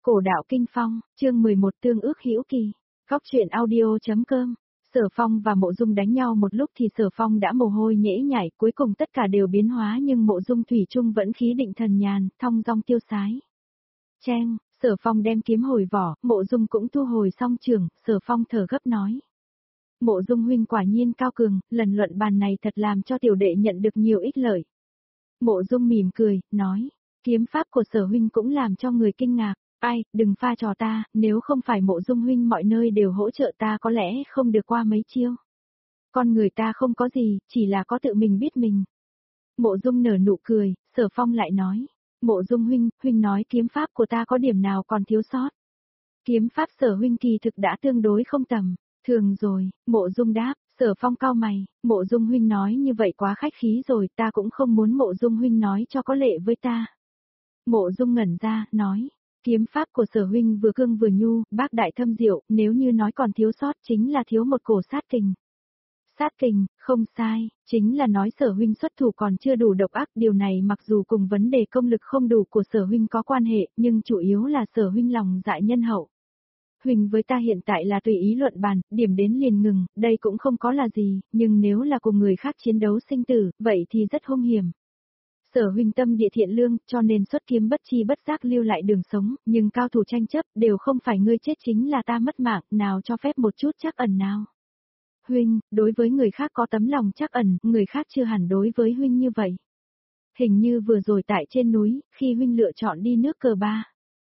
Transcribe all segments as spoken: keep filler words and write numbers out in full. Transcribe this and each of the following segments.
Cổ đạo kinh phong, chương mười một tương ước hữu kỳ. Góc truyện audio.com. Sở Phong và Mộ Dung đánh nhau một lúc thì Sở Phong đã mồ hôi nhễ nhại, cuối cùng tất cả đều biến hóa nhưng Mộ Dung thủy chung vẫn khí định thần nhàn, thong dong tiêu sái. Cheng, Sở Phong đem kiếm hồi vỏ, Mộ Dung cũng thu hồi song trường, Sở Phong thở gấp nói. Mộ Dung huynh quả nhiên cao cường, lần luận bàn này thật làm cho tiểu đệ nhận được nhiều ích lợi. Mộ Dung mỉm cười, nói, kiếm pháp của Sở huynh cũng làm cho người kinh ngạc. Ai, đừng pha trò ta, nếu không phải Mộ Dung huynh mọi nơi đều hỗ trợ ta có lẽ không được qua mấy chiêu. Con người ta không có gì, chỉ là có tự mình biết mình. Mộ Dung nở nụ cười, Sở Phong lại nói, Mộ Dung huynh, huynh nói kiếm pháp của ta có điểm nào còn thiếu sót. Kiếm pháp Sở huynh kỳ thực đã tương đối không tầm, thường rồi, Mộ Dung đáp, Sở Phong cau mày, Mộ Dung huynh nói như vậy quá khách khí rồi, ta cũng không muốn Mộ Dung huynh nói cho có lệ với ta. Mộ Dung ngẩn ra, nói. Kiếm pháp của Sở huynh vừa cương vừa nhu, bác đại thâm diệu, nếu như nói còn thiếu sót chính là thiếu một cổ sát kình. Sát kình, không sai, chính là nói Sở huynh xuất thủ còn chưa đủ độc ác, điều này mặc dù cùng vấn đề công lực không đủ của Sở huynh có quan hệ, nhưng chủ yếu là Sở huynh lòng dạ nhân hậu. Huynh với ta hiện tại là tùy ý luận bàn, điểm đến liền ngừng, đây cũng không có là gì, nhưng nếu là cùng người khác chiến đấu sinh tử, vậy thì rất hung hiểm. Sở huynh tâm địa thiện lương, cho nên xuất kiếm bất chi bất giác lưu lại đường sống, nhưng cao thủ tranh chấp, đều không phải ngươi chết chính là ta mất mạng, nào cho phép một chút chắc ẩn nào. Huynh, đối với người khác có tấm lòng chắc ẩn, người khác chưa hẳn đối với huynh như vậy. Hình như vừa rồi tại trên núi, khi huynh lựa chọn đi nước cờ ba.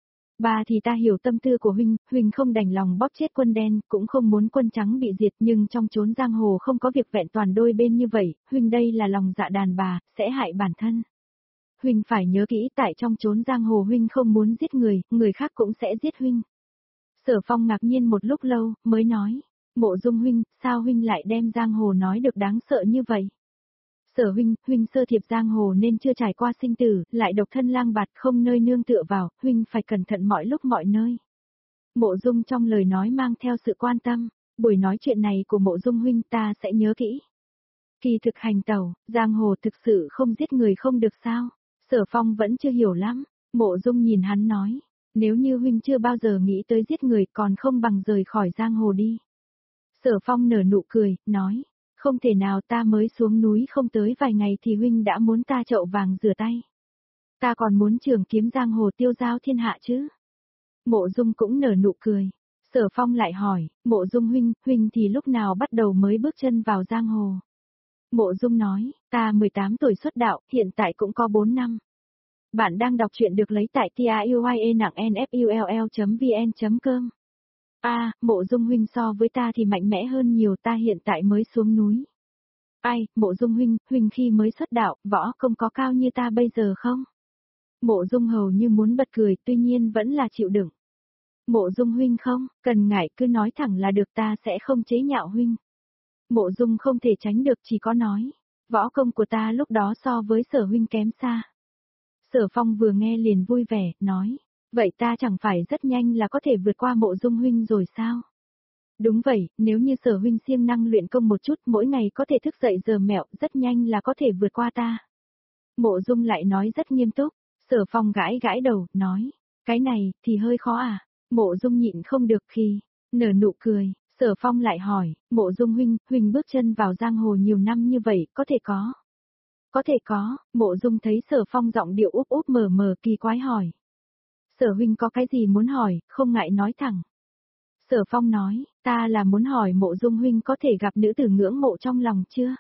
Ba thì ta hiểu tâm tư của huynh, huynh không đành lòng bóp chết quân đen, cũng không muốn quân trắng bị diệt, nhưng trong chốn giang hồ không có việc vẹn toàn đôi bên như vậy, huynh đây là lòng dạ đàn bà, sẽ hại bản thân. Huynh phải nhớ kỹ tại trong chốn giang hồ huynh không muốn giết người, người khác cũng sẽ giết huynh. Sở Phong ngạc nhiên một lúc lâu, mới nói, Mộ Dung huynh, sao huynh lại đem giang hồ nói được đáng sợ như vậy? Sở huynh, huynh sơ thiệp giang hồ nên chưa trải qua sinh tử, lại độc thân lang bạt không nơi nương tựa vào, huynh phải cẩn thận mọi lúc mọi nơi. Mộ Dung trong lời nói mang theo sự quan tâm, buổi nói chuyện này của Mộ Dung huynh ta sẽ nhớ kỹ. Kỳ thực hành tẩu, giang hồ thực sự không giết người không được sao? Sở Phong vẫn chưa hiểu lắm, Mộ Dung nhìn hắn nói, nếu như huynh chưa bao giờ nghĩ tới giết người còn không bằng rời khỏi giang hồ đi. Sở Phong nở nụ cười, nói, không thể nào ta mới xuống núi không tới vài ngày thì huynh đã muốn ta chậu vàng rửa tay. Ta còn muốn trường kiếm giang hồ tiêu giao thiên hạ chứ. Mộ Dung cũng nở nụ cười, Sở Phong lại hỏi, Mộ Dung huynh, huynh thì lúc nào bắt đầu mới bước chân vào giang hồ? Mộ Dung nói, ta mười tám tuổi xuất đạo, hiện tại cũng có bốn năm. Bạn đang đọc truyện được lấy tại tiuye nặng nfull chấm vn chấm com. A, Mộ Dung huynh so với ta thì mạnh mẽ hơn nhiều, ta hiện tại mới xuống núi. Ai, Mộ Dung huynh, huynh khi mới xuất đạo, võ công có cao như ta bây giờ không? Mộ Dung hầu như muốn bật cười, tuy nhiên vẫn là chịu đựng. Mộ Dung huynh không, cần ngại cứ nói thẳng là được, ta sẽ không chế nhạo huynh. Mộ Dung không thể tránh được, chỉ có nói, võ công của ta lúc đó so với Sở huynh kém xa. Sở Phong vừa nghe liền vui vẻ, nói, vậy ta chẳng phải rất nhanh là có thể vượt qua Mộ Dung huynh rồi sao? Đúng vậy, nếu như Sở huynh siêng năng luyện công một chút, mỗi ngày có thể thức dậy giờ mẹo, rất nhanh là có thể vượt qua ta. Mộ Dung lại nói rất nghiêm túc, Sở Phong gãi gãi đầu, nói, cái này thì hơi khó à? Mộ Dung nhịn không được khi nở nụ cười. Sở Phong lại hỏi, Mộ Dung huynh, huynh bước chân vào giang hồ nhiều năm như vậy, có thể có? Có thể có, Mộ Dung thấy Sở Phong giọng điệu úp úp mờ mờ kỳ quái hỏi. Sở huynh có cái gì muốn hỏi, không ngại nói thẳng. Sở Phong nói, ta là muốn hỏi Mộ Dung huynh có thể gặp nữ tử ngưỡng mộ trong lòng chưa?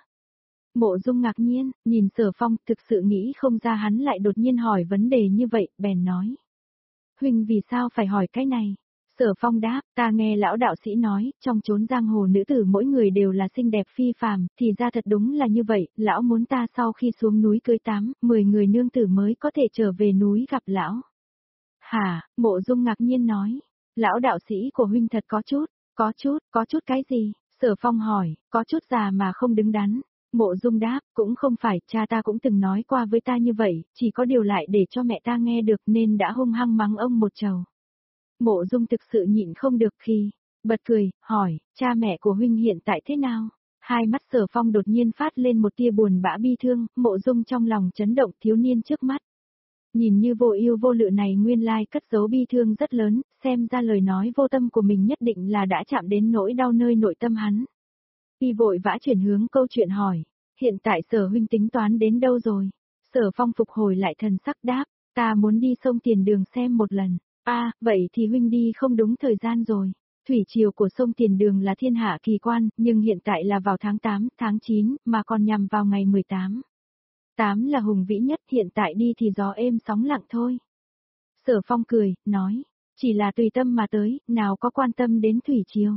Mộ Dung ngạc nhiên, nhìn Sở Phong, thực sự nghĩ không ra hắn lại đột nhiên hỏi vấn đề như vậy, bèn nói. Huynh vì sao phải hỏi cái này? Sở Phong đáp, ta nghe lão đạo sĩ nói, trong chốn giang hồ nữ tử mỗi người đều là xinh đẹp phi phàm, thì ra thật đúng là như vậy, lão muốn ta sau khi xuống núi cưới tám, mười người nương tử mới có thể trở về núi gặp lão. Hả, Mộ Dung ngạc nhiên nói, lão đạo sĩ của huynh thật có chút, có chút, có chút cái gì? Sở Phong hỏi, có chút già mà không đứng đắn. Mộ Dung đáp, cũng không phải, cha ta cũng từng nói qua với ta như vậy, chỉ có điều lại để cho mẹ ta nghe được nên đã hung hăng mắng ông một trầu. Mộ Dung thực sự nhịn không được khi bật cười, hỏi, cha mẹ của huynh hiện tại thế nào? Hai mắt Sở Phong đột nhiên phát lên một tia buồn bã bi thương, Mộ Dung trong lòng chấn động, thiếu niên trước mắt. Nhìn như vô ưu vô lự này nguyên lai cất giấu bi thương rất lớn, xem ra lời nói vô tâm của mình nhất định là đã chạm đến nỗi đau nơi nội tâm hắn. Y vội vã chuyển hướng câu chuyện hỏi, hiện tại Sở huynh tính toán đến đâu rồi? Sở Phong phục hồi lại thần sắc đáp, ta muốn đi sông Tiền Đường xem một lần. A, à, vậy thì huynh đi không đúng thời gian rồi. Thủy triều của sông Tiền Đường là thiên hạ kỳ quan, nhưng hiện tại là vào tháng tám, tháng chín, mà còn nhằm vào ngày mười tám. tám là hùng vĩ nhất, hiện tại đi thì gió êm sóng lặng thôi. Sở Phong cười, nói, chỉ là tùy tâm mà tới, nào có quan tâm đến thủy triều.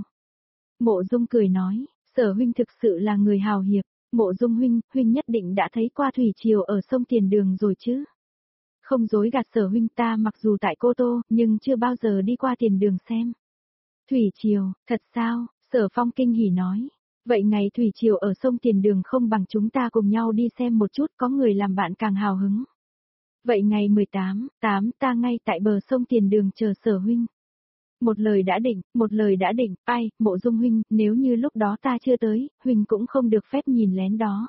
Mộ Dung cười nói, Sở huynh thực sự là người hào hiệp, Mộ Dung huynh, huynh nhất định đã thấy qua thủy triều ở sông Tiền Đường rồi chứ. Không dối gạt Sở huynh, ta mặc dù tại Cô Tô, nhưng chưa bao giờ đi qua Tiền Đường xem. Thủy triều, thật sao? Sở Phong kinh hỉ nói. Vậy ngày thủy triều ở sông Tiền Đường không bằng chúng ta cùng nhau đi xem một chút, có người làm bạn càng hào hứng. Vậy ngày mười tám, tám ta ngay tại bờ sông Tiền Đường chờ Sở huynh. Một lời đã định, một lời đã định, ai, Mộ Dung huynh, nếu như lúc đó ta chưa tới, huynh cũng không được phép nhìn lén đó.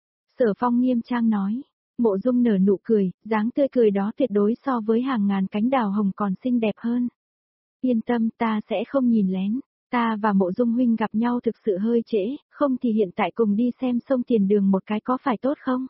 Sở Phong nghiêm trang nói. Mộ Dung nở nụ cười, dáng tươi cười đó tuyệt đối so với hàng ngàn cánh đào hồng còn xinh đẹp hơn. Yên tâm, ta sẽ không nhìn lén. Ta và Mộ Dung huynh gặp nhau thực sự hơi trễ, không thì hiện tại cùng đi xem sông Tiền Đường một cái có phải tốt không?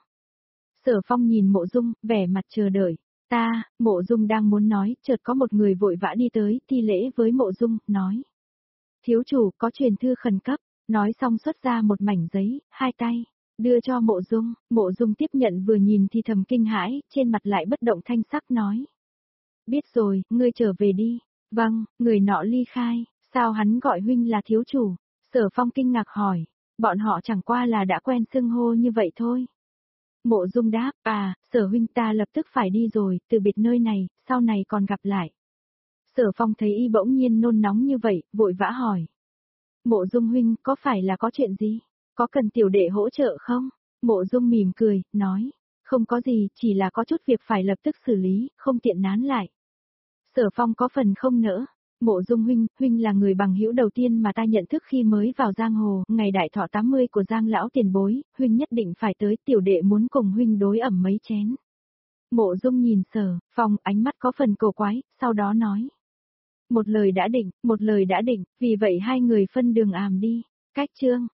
Sở Phong nhìn Mộ Dung, vẻ mặt chờ đợi. Ta, Mộ Dung đang muốn nói, chợt có một người vội vã đi tới, thi lễ với Mộ Dung, nói. Thiếu chủ, có truyền thư khẩn cấp, nói xong xuất ra một mảnh giấy, hai tay, đưa cho Mộ Dung, Mộ Dung tiếp nhận vừa nhìn thì thầm kinh hãi, trên mặt lại bất động thanh sắc nói. Biết rồi, ngươi trở về đi. Vâng, người nọ ly khai, sao hắn gọi huynh là thiếu chủ? Sở Phong kinh ngạc hỏi, bọn họ chẳng qua là đã quen xưng hô như vậy thôi. Mộ Dung đáp, à, Sở huynh ta lập tức phải đi rồi, từ biệt nơi này, sau này còn gặp lại. Sở Phong thấy y bỗng nhiên nôn nóng như vậy, vội vã hỏi. Mộ Dung huynh, có phải là có chuyện gì? Có cần tiểu đệ hỗ trợ không? Mộ Dung mỉm cười, nói, không có gì, chỉ là có chút việc phải lập tức xử lý, không tiện nán lại. Sở Phong có phần không nỡ. Mộ Dung huynh, huynh là người bằng hữu đầu tiên mà ta nhận thức khi mới vào giang hồ, ngày đại thọ tám mươi của Giang lão tiền bối, huynh nhất định phải tới, tiểu đệ muốn cùng huynh đối ẩm mấy chén. Mộ Dung nhìn Sở Phong, ánh mắt có phần cổ quái, sau đó nói. Một lời đã định, một lời đã định, vì vậy hai người phân đường àm đi. Cách chương